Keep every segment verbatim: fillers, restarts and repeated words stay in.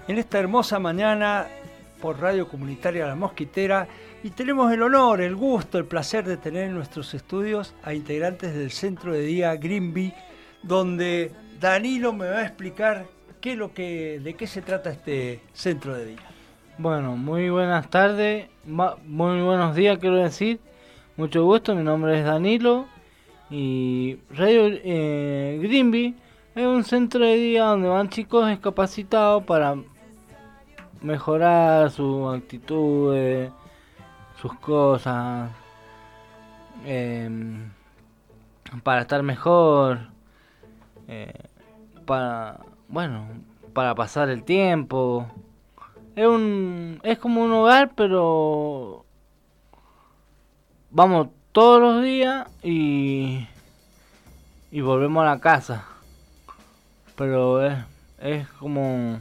en esta hermosa mañana por Radio Comunitaria La Mosquitera, y tenemos el honor, el gusto, el placer de tener en nuestros estudios a integrantes del Centro de Día Greenby, donde Danilo me va a explicar qué es lo que, de qué se trata este Centro de Día. Bueno, muy buenas tardes, muy buenos días quiero decir, mucho gusto, mi nombre es Danilo y Radio eh, Greenby es un centro de día donde van chicos discapacitados para mejorar sus actitudes, sus cosas, eh, para estar mejor, eh, para, bueno, para pasar el tiempo. Es un, es como un hogar, pero vamos todos los días y y volvemos a la casa. Pero es, es como,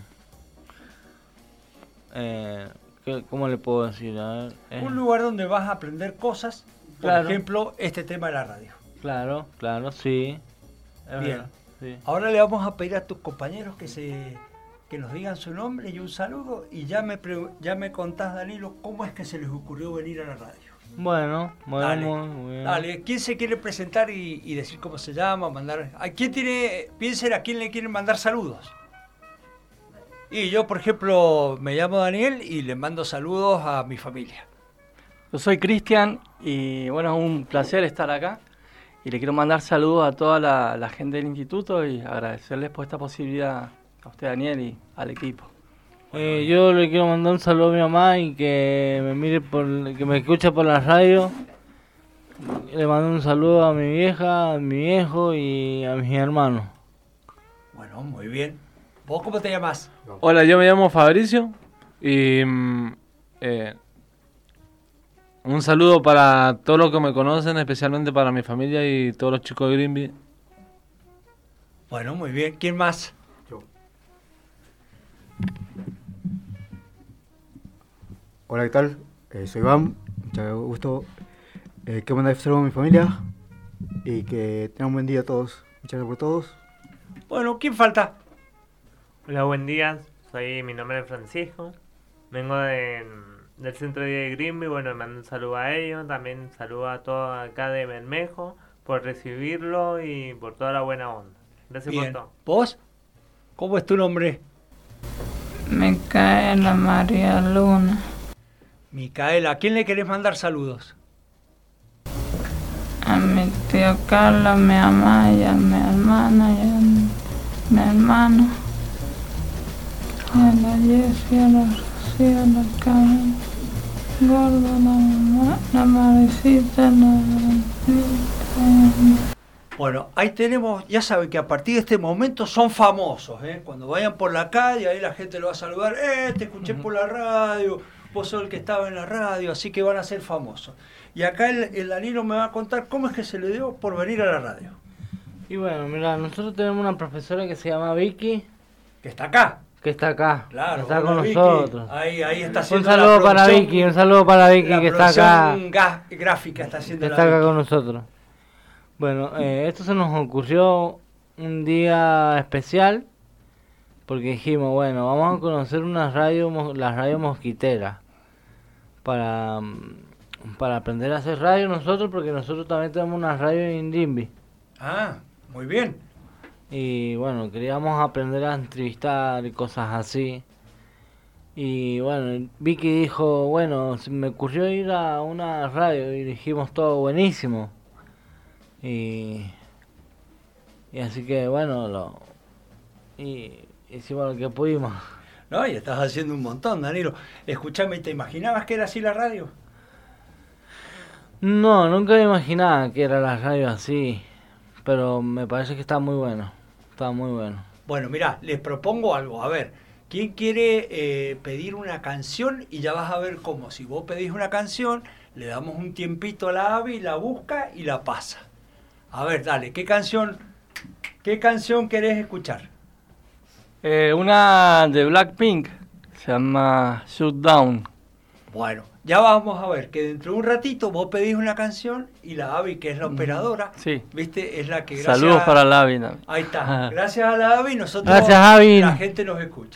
eh, ¿qué, ¿cómo le puedo decir? A ver, es, un lugar donde vas a aprender cosas, por claro, ejemplo, este tema de la radio. Claro, claro, sí. Es Bien, verdad, sí. Ahora le vamos a pedir a tus compañeros que se que nos digan su nombre y un saludo, y ya me pre, ya me contás, Danilo, cómo es que se les ocurrió venir a la radio. Bueno, bueno, dale, muy, muy bien. Dale, ¿quién se quiere presentar y, y decir cómo se llama, mandar? ¿A quién tiene, piensen a quién le quieren mandar saludos? Y yo, por ejemplo, me llamo Daniel y le mando saludos a mi familia. Yo soy Cristian y bueno, es un placer estar acá y le quiero mandar saludos a toda la, la gente del instituto y agradecerles por esta posibilidad a usted, Daniel, y al equipo. Eh, yo le quiero mandar un saludo a mi mamá y que me mire por, que me escuche por la radio. Le mando un saludo a mi vieja, a mi viejo y a mis hermanos. Bueno, muy bien. ¿Vos cómo te llamas? Hola, yo me llamo Fabricio y eh, un saludo para todos los que me conocen, especialmente para mi familia y todos los chicos de Greenby. Bueno, muy bien. ¿Quién más? Hola, ¿qué tal? Eh, soy Iván, mucho gusto. Eh, quiero mandar saludos a mi familia y que tengan un buen día a todos. Muchas gracias por todos. Bueno, ¿quién falta? Hola, buen día. Soy, mi nombre es Francisco. Vengo de, del centro de Greenby. Bueno, me mando un saludo a ellos. También saludo a todos acá de Bermejo por recibirlo y por toda la buena onda. Gracias. Bien. Por todo. ¿Vos? ¿Cómo es tu nombre? Micaela María Luna. Micaela, ¿a quién le querés mandar saludos? A mi tío Carlos, a mi mamá y a mi hermana y a mi, mi hermano. Y a la Jessie, a la Rocío, a la Carmen, Gordo, la mamá, la Marecita, la Valentina. Bueno, ahí tenemos, ya saben que a partir de este momento son famosos, ¿eh? Cuando vayan por la calle, ahí la gente lo va a saludar, eh, te escuché por la radio, vos sos el que estaba en la radio, así que van a ser famosos. Y acá el, el Danilo me va a contar cómo es que se le dio por venir a la radio. Y bueno, mira, nosotros tenemos una profesora que se llama Vicky. Que está acá. Que está acá, claro, está con Vicky. nosotros. Ahí, ahí está haciendo un saludo la para Vicky, un saludo para Vicky que está acá. Ga- gráfica está haciendo que está la acá Vicky. con nosotros. Bueno, eh, esto se nos ocurrió un día especial porque dijimos, bueno, vamos a conocer una radio, la radio mosquitera para, para aprender a hacer radio nosotros, porque nosotros también tenemos una radio en Greenby. Ah, muy bien. Y bueno, queríamos aprender a entrevistar y cosas así. Y bueno, Vicky dijo, bueno, se me ocurrió ir a una radio y dijimos todo buenísimo. Y, y así que bueno, lo, y hicimos lo que pudimos. No, y estás haciendo un montón, Danilo. Escuchame, ¿te imaginabas que era así la radio? No, nunca me imaginaba que era la radio así, pero me parece que está muy bueno, está muy bueno. Bueno, mirá, les propongo algo, a ver, ¿quién quiere eh, pedir una canción? Y ya vas a ver cómo, si vos pedís una canción, le damos un tiempito a la Abby, la busca y la pasa. A ver, dale, ¿qué canción, qué canción querés escuchar? Eh, una de Blackpink, se llama Shoot Down. Bueno, ya vamos a ver que dentro de un ratito vos pedís una canción y la Abby, que es la operadora, sí, ¿viste? Es la que gracias saludos a... para la Abby. Ahí está, gracias a la Abby nosotros, gracias, Abby. La gente nos escucha.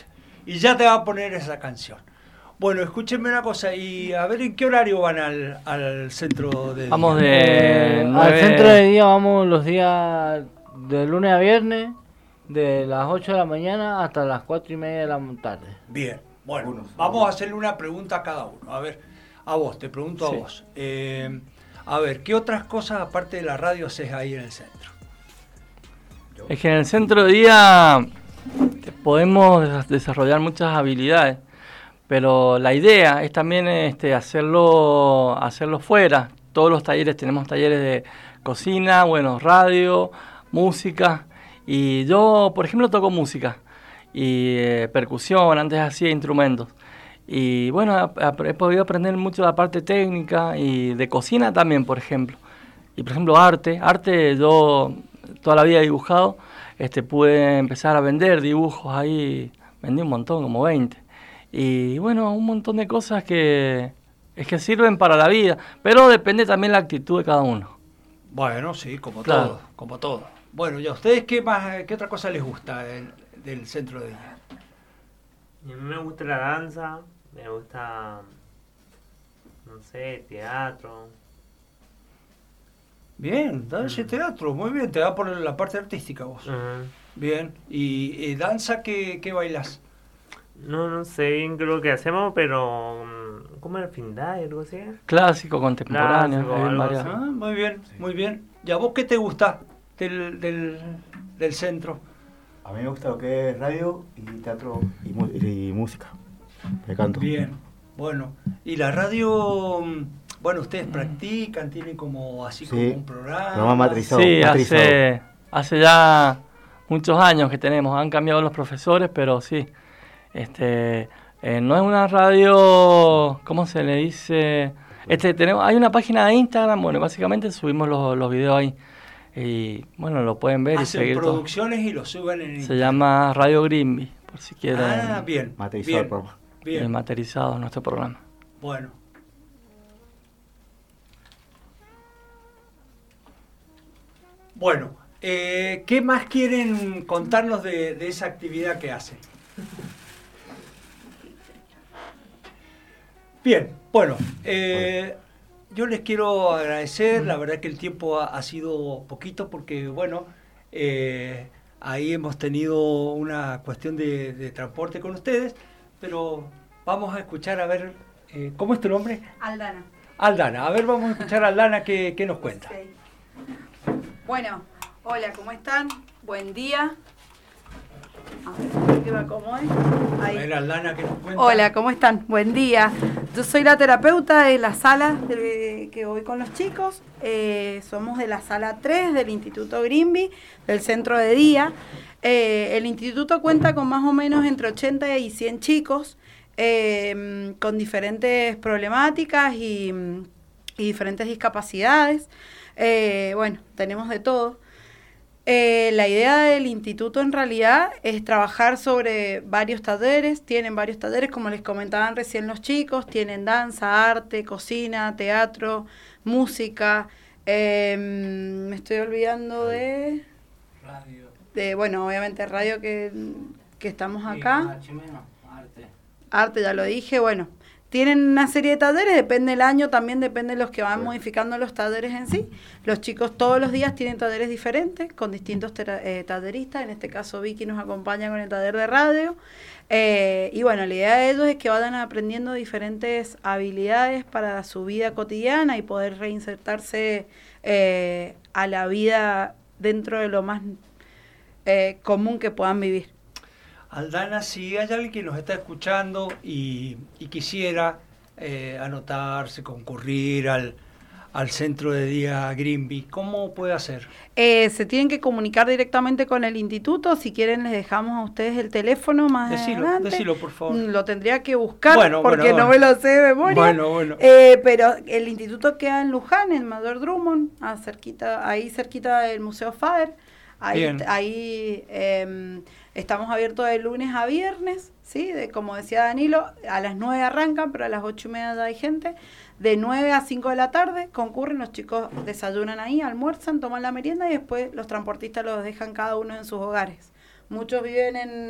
y ya te va a poner esa canción. Bueno, escúchenme una cosa, y a ver en qué horario van al, al centro de día. Vamos de Eh, al nueve- centro de día vamos los días de lunes a viernes, de las ocho de la mañana hasta las cuatro y media de la tarde. Bien, bueno, Algunos, vamos algunos. a hacerle una pregunta a cada uno. A ver, a vos, te pregunto Sí. a vos. Eh, a ver, ¿qué otras cosas aparte de la radio haces ahí en el centro? Es que en el centro de día podemos des- desarrollar muchas habilidades, pero la idea es también este, hacerlo, hacerlo fuera. Todos los talleres, tenemos talleres de cocina, bueno, radio, música, y yo, por ejemplo, toco música y eh, percusión, antes hacía instrumentos. Y bueno, ap- ap- he podido aprender mucho de la parte técnica y de cocina también, por ejemplo. Y por ejemplo, arte, arte yo toda la vida he dibujado, este, pude empezar a vender dibujos ahí, vendí un montón, como veinte. Y bueno, un montón de cosas que es que sirven para la vida, pero depende también la actitud de cada uno. Bueno, sí, como Claro. todo, como todo. Bueno, ¿y a ustedes qué más, qué otra cosa les gusta del, del centro de día? Y a mí me gusta la danza, me gusta, no sé, teatro. Bien, danza y teatro, muy bien, te da por la parte artística vos. Ajá. Bien, ¿y, y danza qué, qué bailas? No, no sé bien qué es lo que hacemos, pero mm, ¿cómo era el Findai, algo así? Clásico, contemporáneo, Clásico, hay bien algo variado. así. Ah, muy bien, muy bien. ¿Y a vos qué te gusta del, del, del centro? A mí me gusta lo que es radio y teatro y, mu- y música. Me canto. Bien, bueno. ¿Y la radio, mm, bueno, ustedes practican, tienen como así Sí, como un programa? programa masterizado. Sí, masterizado. hace, hace ya muchos años que tenemos, han cambiado los profesores, pero sí. Este, eh, no es una radio, ¿cómo se le dice? Este, tenemos, hay una página de Instagram, bueno, básicamente subimos los, los videos ahí. Y bueno, lo pueden ver y Hacen seguir todo. producciones y lo suben en Se llama Radio Grimby, por si quieren. Ah, bien, Masterizado el bien, programa. eh, bien, materializado nuestro programa. bueno. Bueno, eh, ¿qué más quieren contarnos de, de esa actividad que hacen? Bien, bueno, eh, yo les quiero agradecer, la verdad que el tiempo ha, ha sido poquito porque, bueno, eh, ahí hemos tenido una cuestión de, de transporte con ustedes, pero vamos a escuchar a ver, eh, ¿cómo es tu nombre? Aldana. Aldana, a ver, vamos a escuchar a Aldana qué, qué nos cuenta. Sí. Bueno, hola, ¿cómo están? Buen día. A ver, que me acomode. A Ahí. ver, Aldana, ¿qué nos cuenta? Hola, ¿cómo están? Buen día. Yo soy la terapeuta de la sala de- que voy con los chicos. Eh, somos de la sala tres del Instituto Grimby, del centro de día. Eh, el instituto cuenta con más o menos entre ochenta y cien chicos eh, con diferentes problemáticas y, y diferentes discapacidades. Eh, bueno, tenemos de todo. Eh, la idea del instituto en realidad es trabajar sobre varios talleres, tienen varios talleres, como les comentaban recién los chicos, tienen danza, arte, cocina, teatro, música, eh, me estoy olvidando de, Radio. de, bueno, obviamente radio que, que estamos acá, Sí, arte. arte ya lo dije, bueno. Tienen una serie de talleres, depende del año, también depende de los que van modificando los talleres en sí. Los chicos todos los días tienen talleres diferentes, con distintos tera- eh, talleristas. En este caso Vicky nos acompaña con el taller de radio. Eh, y bueno, la idea de ellos es que vayan aprendiendo diferentes habilidades para su vida cotidiana y poder reinsertarse eh, a la vida dentro de lo más eh, común que puedan vivir. Aldana, si hay alguien que nos está escuchando y, y quisiera eh, anotarse, concurrir al, al centro de día Grimby, ¿cómo puede hacer? Eh, se tienen que comunicar directamente con el instituto. Si quieren, les dejamos a ustedes el teléfono más Decilo, adelante. decilo, por favor. Mm, Lo tendría que buscar Bueno, porque bueno, no bueno. me lo sé de memoria. Bueno, bueno. Eh, pero el instituto queda en Luján, en Mayor Drummond, ah, cerquita, ahí cerquita del Museo Fader. Ahí, Bien. ahí eh, estamos abiertos de lunes a viernes, ¿sí? De, como decía Danilo, a las nueve arrancan, pero a las ocho y media ya hay gente. De nueve a cinco de la tarde concurren, los chicos desayunan ahí, almuerzan, toman la merienda y después los transportistas los dejan cada uno en sus hogares. Muchos viven en,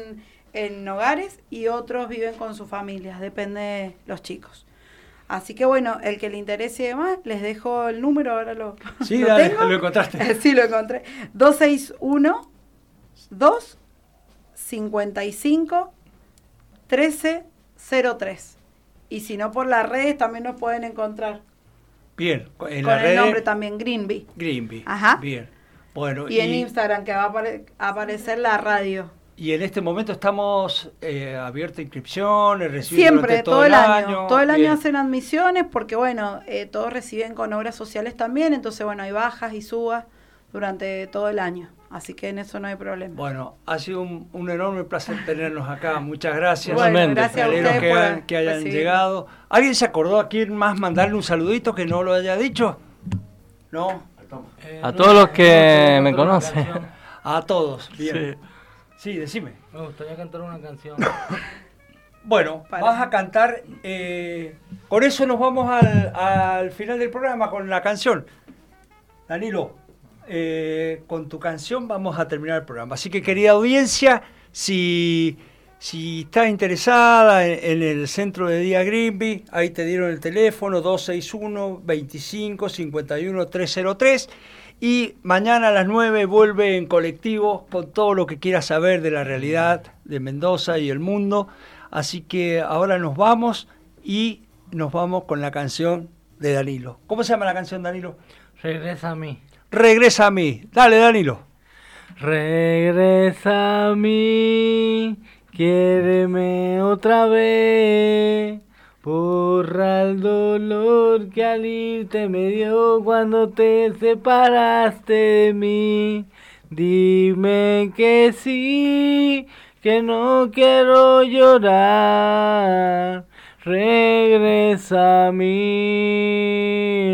en hogares y otros viven con sus familias, depende de los chicos. Así que bueno, el que le interese y demás, les dejo el número, ahora lo, sí, lo dale, tengo. lo encontraste. Sí, lo encontré. dos seis uno, dos cinco cinco, uno tres cero tres. Y si no, por las redes también nos pueden encontrar. Bien, en con la el red nombre también, Greenby. Greenby. Ajá. Bien. Bueno, y, y en Instagram, que va a apare- aparecer la radio. Y en este momento estamos eh, abiertos a inscripciones, reciben siempre, todo, todo el año. año. Todo el Bien. año hacen admisiones porque, bueno, eh, todos reciben con obras sociales también, entonces, bueno, hay bajas y subas durante todo el año. Así que en eso no hay problema. Bueno, ha sido un, un enorme placer tenernos acá. Muchas gracias. Bueno, gracias a ustedes que, por han- que hayan recibirnos. llegado. ¿Alguien se acordó a quién más mandarle un saludito que no lo haya dicho? ¿No? Eh, A no, todos los no, que no, me no, no, conocen. canción. A todos. Bien. Sí. Sí, decime. Me gustaría cantar una canción. Bueno, Para. vas a cantar. Eh, con eso nos vamos al, al final del programa con la canción. Danilo, eh, con tu canción vamos a terminar el programa. Así que, querida audiencia, si, si estás interesada en, en el centro de día Greenby, ahí te dieron el teléfono dos seis uno, veinticinco, cincuenta y uno, trescientos tres. Y mañana a las nueve vuelve en colectivo con todo lo que quieras saber de la realidad de Mendoza y el mundo. Así que ahora nos vamos y nos vamos con la canción de Danilo. ¿Cómo se llama la canción, Danilo? Regresa a mí. Regresa a mí. Dale, Danilo. Regresa a mí, quiéreme otra vez. Borra el dolor que al irte me dio cuando te separaste de mí. Dime que sí, que no quiero llorar. Regresa a mí.